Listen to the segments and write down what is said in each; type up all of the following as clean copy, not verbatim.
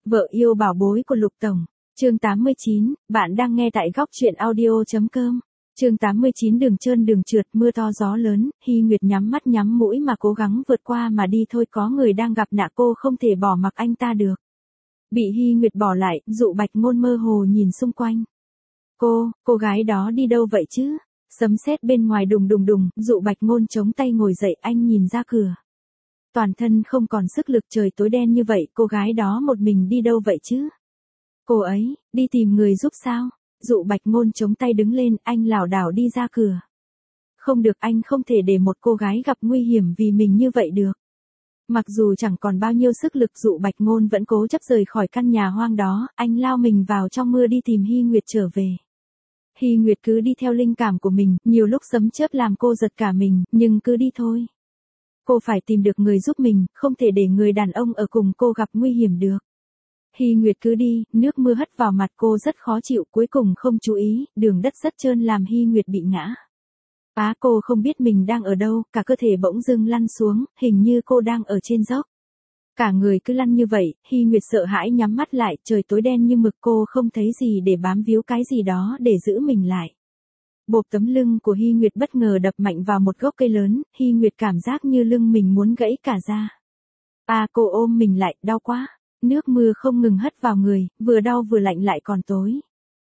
Vợ yêu bảo bối của Lục Tổng. Chương 89, bạn đang nghe tại góc truyện audio.com. Chương 89 đường trơn đường trượt mưa to gió lớn, Hy Nguyệt nhắm mắt nhắm mũi mà cố gắng vượt qua mà đi thôi, có người đang gặp nạn cô không thể bỏ mặc anh ta được. Bị Hy Nguyệt bỏ lại, Dụ Bạch Ngôn mơ hồ nhìn xung quanh. Cô gái đó đi đâu vậy chứ? Sấm sét bên ngoài đùng đùng đùng, Dụ Bạch Ngôn chống tay ngồi dậy, anh nhìn ra cửa. Toàn thân không còn sức lực, trời tối đen như vậy, cô gái đó một mình đi đâu vậy chứ? Cô ấy, đi tìm người giúp sao? Dụ Bạch Ngôn chống tay đứng lên, anh lảo đảo đi ra cửa. Không được, anh không thể để một cô gái gặp nguy hiểm vì mình như vậy được. Mặc dù chẳng còn bao nhiêu sức lực, Dụ Bạch Ngôn vẫn cố chấp rời khỏi căn nhà hoang đó, anh lao mình vào trong mưa đi tìm Hy Nguyệt trở về. Hy Nguyệt cứ đi theo linh cảm của mình, nhiều lúc sấm chớp làm cô giật cả mình, nhưng cứ đi thôi. Cô phải tìm được người giúp mình, không thể để người đàn ông ở cùng cô gặp nguy hiểm được. Hy Nguyệt cứ đi, nước mưa hất vào mặt cô rất khó chịu, cuối cùng không chú ý, đường đất rất trơn làm Hy Nguyệt bị ngã. Cô không biết mình đang ở đâu, cả cơ thể bỗng dưng lăn xuống, hình như cô đang ở trên dốc. Cả người cứ lăn như vậy, Hy Nguyệt sợ hãi nhắm mắt lại, trời tối đen như mực, cô không thấy gì để bám víu cái gì đó để giữ mình lại. Bộp, tấm lưng của Hy Nguyệt bất ngờ đập mạnh vào một gốc cây lớn, Hy Nguyệt cảm giác như lưng mình muốn gãy cả ra. Cô ôm mình lại, đau quá. Nước mưa không ngừng hất vào người, vừa đau vừa lạnh lại còn tối.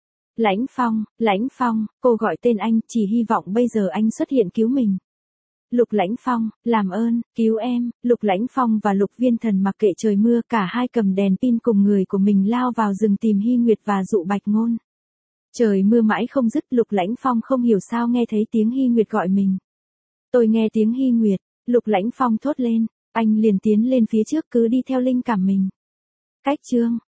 Lãnh Phong, cô gọi tên anh, chỉ hy vọng bây giờ anh xuất hiện cứu mình. Lục Lãnh Phong, làm ơn, cứu em. Lục Lãnh Phong và Lục Viên Thần mặc kệ trời mưa, cả hai cầm đèn pin cùng người của mình lao vào rừng tìm Hy Nguyệt và Dụ Bạch Ngôn. Trời mưa mãi không dứt, Lục Lãnh Phong không hiểu sao nghe thấy tiếng Hy Nguyệt gọi mình. Tôi nghe tiếng Hy Nguyệt, Lục Lãnh Phong thốt lên, anh liền tiến lên phía trước, cứ đi theo linh cảm mình. Cách chương